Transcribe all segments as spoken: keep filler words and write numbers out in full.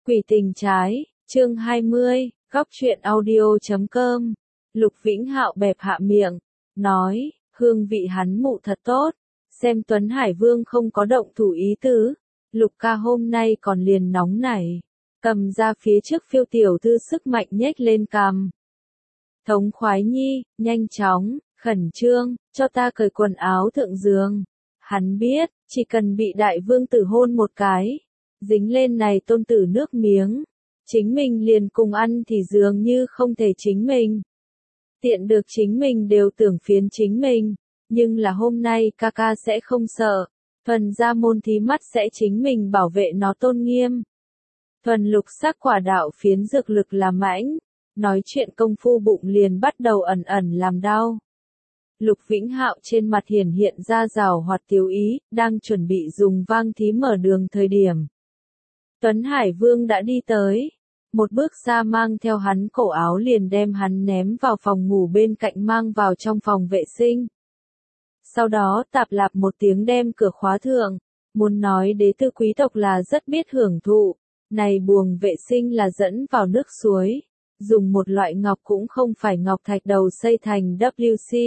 Quỷ tình trái, chương hai mươi, góc truyện audio chấm com. Lục Vĩnh Hạo bẹp hạ miệng, nói, hương vị hắn mụ thật tốt, xem Tuấn Hải Vương không có động thủ ý tứ, Lục ca hôm nay còn liền nóng nảy, cầm ra phía trước phiêu tiểu thư sức mạnh nhếch lên cằm. Thống khoái nhi, nhanh chóng, khẩn trương, cho ta cởi quần áo thượng giường. Hắn biết, chỉ cần bị đại vương tử hôn một cái, dính lên này tôn tử nước miếng, chính mình liền cùng ăn thì dường như không thể chính mình. Tiện được chính mình đều tưởng phiến chính mình, nhưng là hôm nay ca ca sẽ không sợ, thuần ra môn thí mắt sẽ chính mình bảo vệ nó tôn nghiêm. Thuần lục sắc quả đạo phiến dược lực là mãnh, nói chuyện công phu bụng liền bắt đầu ẩn ẩn làm đau. Lục Vĩnh Hạo trên mặt hiển hiện ra rào hoạt tiếu ý, đang chuẩn bị dùng vang thí mở đường thời điểm. Tuấn Hải Vương đã đi tới, một bước xa mang theo hắn cổ áo liền đem hắn ném vào phòng ngủ bên cạnh mang vào trong phòng vệ sinh. Sau đó tạp lạp một tiếng đem cửa khóa thượng, muốn nói đế tư quý tộc là rất biết hưởng thụ, này buồng vệ sinh là dẫn vào nước suối, dùng một loại ngọc cũng không phải ngọc thạch đầu xây thành W C.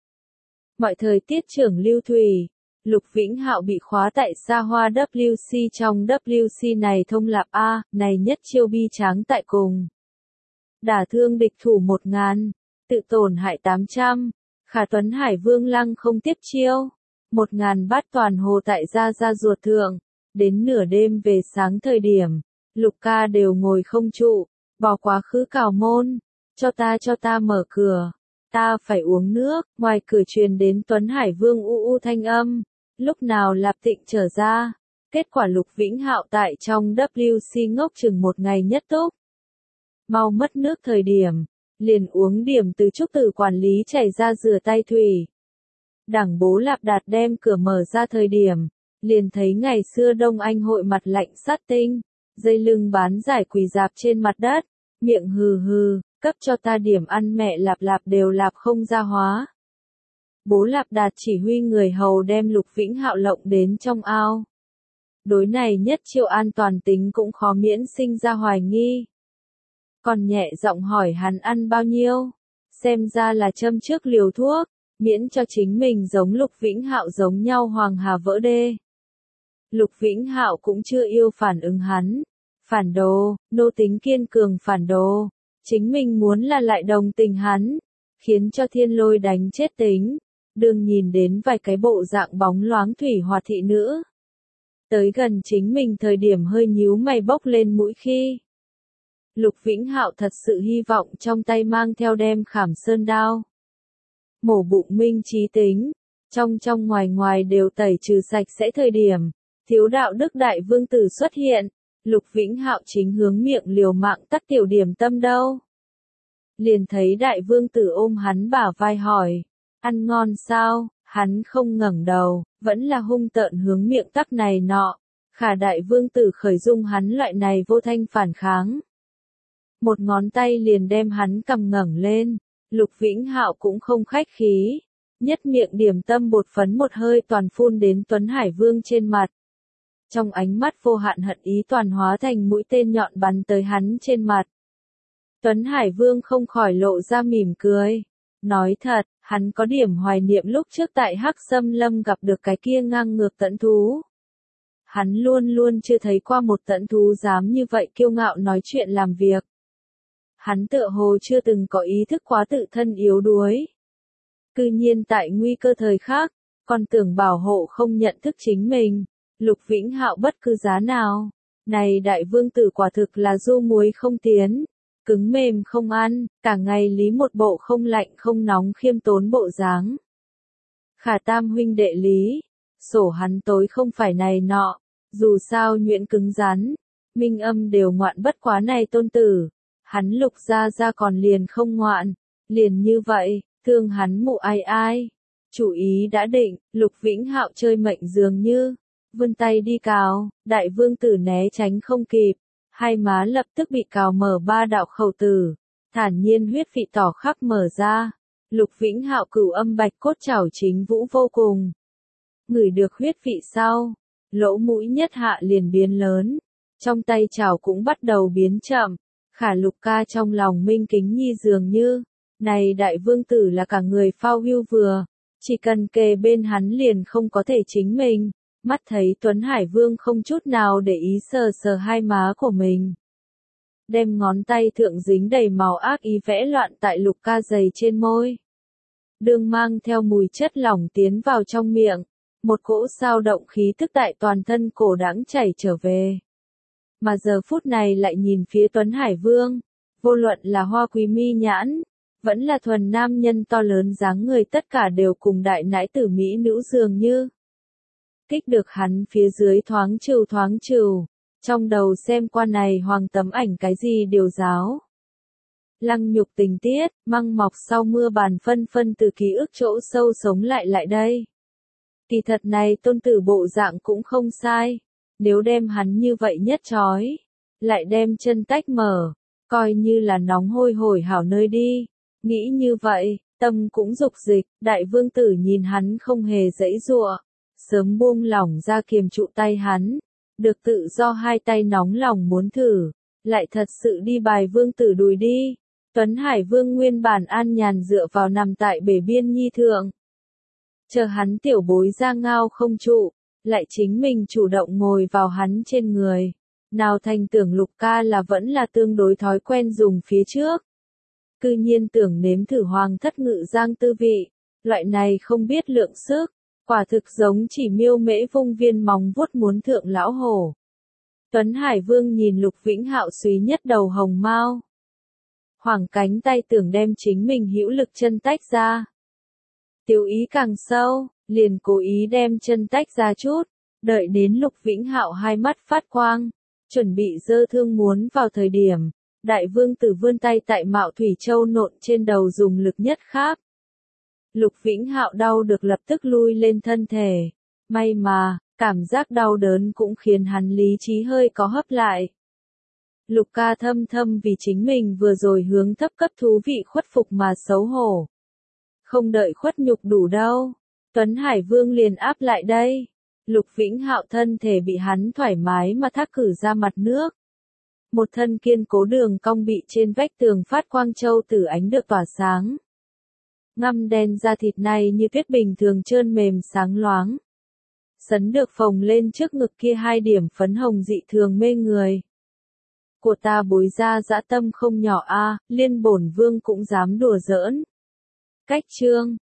Mọi thời tiết trưởng lưu thủy, Lục Vĩnh Hạo bị khóa tại xa hoa W C trong W C này thông lạp A, này nhất chiêu bi tráng tại cùng. Đả thương địch thủ một ngàn, tự tổn hại tám trăm, khả Tuấn Hải Vương lăng không tiếp chiêu, một ngàn bát toàn hồ tại gia gia ruột thượng, đến nửa đêm về sáng thời điểm, Lục ca đều ngồi không trụ, bỏ quá khứ cào môn, cho ta cho ta mở cửa. Ta phải uống nước, ngoài cửa truyền đến Tuấn Hải Vương u u thanh âm, lúc nào Lạp Tịnh trở ra, kết quả Lục Vĩnh Hạo tại trong W C ngốc chừng một ngày nhất túc. Mau mất nước thời điểm, liền uống điểm từ trúc tử quản lý chảy ra rửa tay thủy. Đảng bố Lạp Đạt đem cửa mở ra thời điểm, liền thấy ngày xưa Đông Anh hội mặt lạnh sát tinh, dây lưng bán giải quỳ dạp trên mặt đất, miệng hừ hừ. Cấp cho ta điểm ăn mẹ Lạp Lạp đều lạp không ra hóa. Bố Lạp Đạt chỉ huy người hầu đem Lục Vĩnh Hạo lộng đến trong ao. Đối này nhất chiêu an toàn tính cũng khó miễn sinh ra hoài nghi. Còn nhẹ giọng hỏi hắn ăn bao nhiêu, xem ra là châm trước liều thuốc, miễn cho chính mình giống Lục Vĩnh Hạo giống nhau hoàng hà vỡ đê. Lục Vĩnh Hạo cũng chưa yêu phản ứng hắn. Phản đồ, nô tính kiên cường phản đồ. Chính mình muốn là lại đồng tình hắn, khiến cho thiên lôi đánh chết tính, đừng nhìn đến vài cái bộ dạng bóng loáng thủy hoạt thị nữ. Tới gần chính mình thời điểm hơi nhíu mày bốc lên mũi khi. Lục Vĩnh Hạo thật sự hy vọng trong tay mang theo đem khảm sơn đao. Mổ bụng minh trí tính, trong trong ngoài ngoài đều tẩy trừ sạch sẽ thời điểm, thiếu đạo đức đại vương tử xuất hiện. Lục Vĩnh Hạo chính hướng miệng liều mạng tắc tiểu điểm tâm đâu. Liền thấy đại vương tử ôm hắn bả vai hỏi, ăn ngon sao, hắn không ngẩng đầu, vẫn là hung tợn hướng miệng tắc này nọ, khả đại vương tử khởi dung hắn loại này vô thanh phản kháng. Một ngón tay liền đem hắn cầm ngẩng lên, Lục Vĩnh Hạo cũng không khách khí, nhất miệng điểm tâm bột phấn một hơi toàn phun đến Tuấn Hải Vương trên mặt. Trong ánh mắt vô hạn hận ý toàn hóa thành mũi tên nhọn bắn tới hắn trên mặt. Tuấn Hải Vương không khỏi lộ ra mỉm cười. Nói thật, hắn có điểm hoài niệm lúc trước tại Hắc Sâm Lâm gặp được cái kia ngang ngược tẫn thú. Hắn luôn luôn chưa thấy qua một tẫn thú dám như vậy kiêu ngạo nói chuyện làm việc. Hắn tựa hồ chưa từng có ý thức quá tự thân yếu đuối. Cư nhiên tại nguy cơ thời khắc, còn tưởng bảo hộ không nhận thức chính mình. Lục Vĩnh Hạo bất cứ giá nào, này đại vương tử quả thực là du muối không tiến, cứng mềm không ăn, cả ngày lý một bộ không lạnh không nóng khiêm tốn bộ dáng. Khả tam huynh đệ lý, sổ hắn tối không phải này nọ, dù sao nhuyễn cứng rắn, minh âm đều ngoạn bất quá này tôn tử, hắn Lục gia gia còn liền không ngoạn, liền như vậy, thương hắn mụ ai ai. Chủ ý đã định, Lục Vĩnh Hạo chơi mệnh dường như vươn tay đi cào, đại vương tử né tránh không kịp, hai má lập tức bị cào mở ba đạo khẩu tử, thản nhiên huyết vị tỏ khắp mở ra. Lục Vĩnh Hạo cửu âm bạch cốt chảo chính vũ vô cùng. Ngửi được huyết vị sau, lỗ mũi nhất hạ liền biến lớn, Trong tay chảo cũng bắt đầu biến chậm. Khả Lục ca trong lòng Minh Kính Nhi dường như, này đại vương tử là cả người phao hưu vừa, chỉ cần kề bên hắn liền không có thể chính mình, mắt thấy Tuấn Hải Vương không chút nào để ý sờ sờ hai má của mình. Đem ngón tay thượng dính đầy màu ác ý vẽ loạn tại Lục ca giày trên môi. Đường mang theo mùi chất lỏng tiến vào trong miệng, một cỗ sao động khí tức tại toàn thân cổ đãng chảy trở về. Mà giờ phút này lại nhìn phía Tuấn Hải Vương, vô luận là hoa quý mi nhãn, vẫn là thuần nam nhân to lớn dáng người tất cả đều cùng đại nãi tử mỹ nữ dường như. Kích được hắn phía dưới thoáng trừu thoáng trừu, trong đầu xem qua này hoàng tấm ảnh cái gì điều giáo. Lăng nhục tình tiết, măng mọc sau mưa bàn phân phân từ ký ức chỗ sâu sống lại lại đây. Kỳ thật này tôn tử bộ dạng cũng không sai, nếu đem hắn như vậy nhất chói, lại đem chân tách mở, coi như là nóng hôi hổi hảo nơi đi. Nghĩ như vậy, tâm cũng dục dịch, đại vương tử nhìn hắn không hề giãy giụa, sớm buông lỏng ra kiềm trụ tay hắn, được tự do hai tay nóng lòng muốn thử, lại thật sự đi bài vương tử đùi đi. Tuấn Hải Vương nguyên bản an nhàn dựa vào nằm tại bể biên nhi thượng. Chờ hắn tiểu bối ra ngao không trụ, lại chính mình chủ động ngồi vào hắn trên người. Nào thành tưởng Lục ca là vẫn là tương đối thói quen dùng phía trước. Cư nhiên tưởng nếm thử hoàng thất ngự giang tư vị, loại này không biết lượng sức, quả thực giống chỉ miêu mễ vung viên móng vuốt muốn thượng lão hổ. Tuấn Hải Vương nhìn Lục Vĩnh Hạo suý nhất đầu hồng mao. Hoàng cánh tay tưởng đem chính mình hữu lực chân tách ra. Tiểu ý càng sâu, liền cố ý đem chân tách ra chút, đợi đến Lục Vĩnh Hạo hai mắt phát quang, chuẩn bị giơ thương muốn vào thời điểm, đại vương tử vươn tay tại Mạo Thủy Châu nộn trên đầu dùng lực nhất kháp. Lục Vĩnh Hạo đau được lập tức lui lên thân thể, may mà, cảm giác đau đớn cũng khiến hắn lý trí hơi có hấp lại. Lục ca thâm thâm vì chính mình vừa rồi hướng thấp cấp thú vị khuất phục mà xấu hổ. Không đợi khuất nhục đủ đâu, Tuấn Hải Vương liền áp lại đây. Lục Vĩnh Hạo thân thể bị hắn thoải mái mà thác cử ra mặt nước. Một thân kiên cố đường cong bị trên vách tường phát quang châu tử ánh được tỏa sáng. Ngăm đen da thịt này như tuyết bình thường trơn mềm sáng loáng. Sấn được phồng lên trước ngực kia hai điểm phấn hồng dị thường mê người. Của ta bối ra dã tâm không nhỏ a, liên bổn vương cũng dám đùa giỡn. Cách chương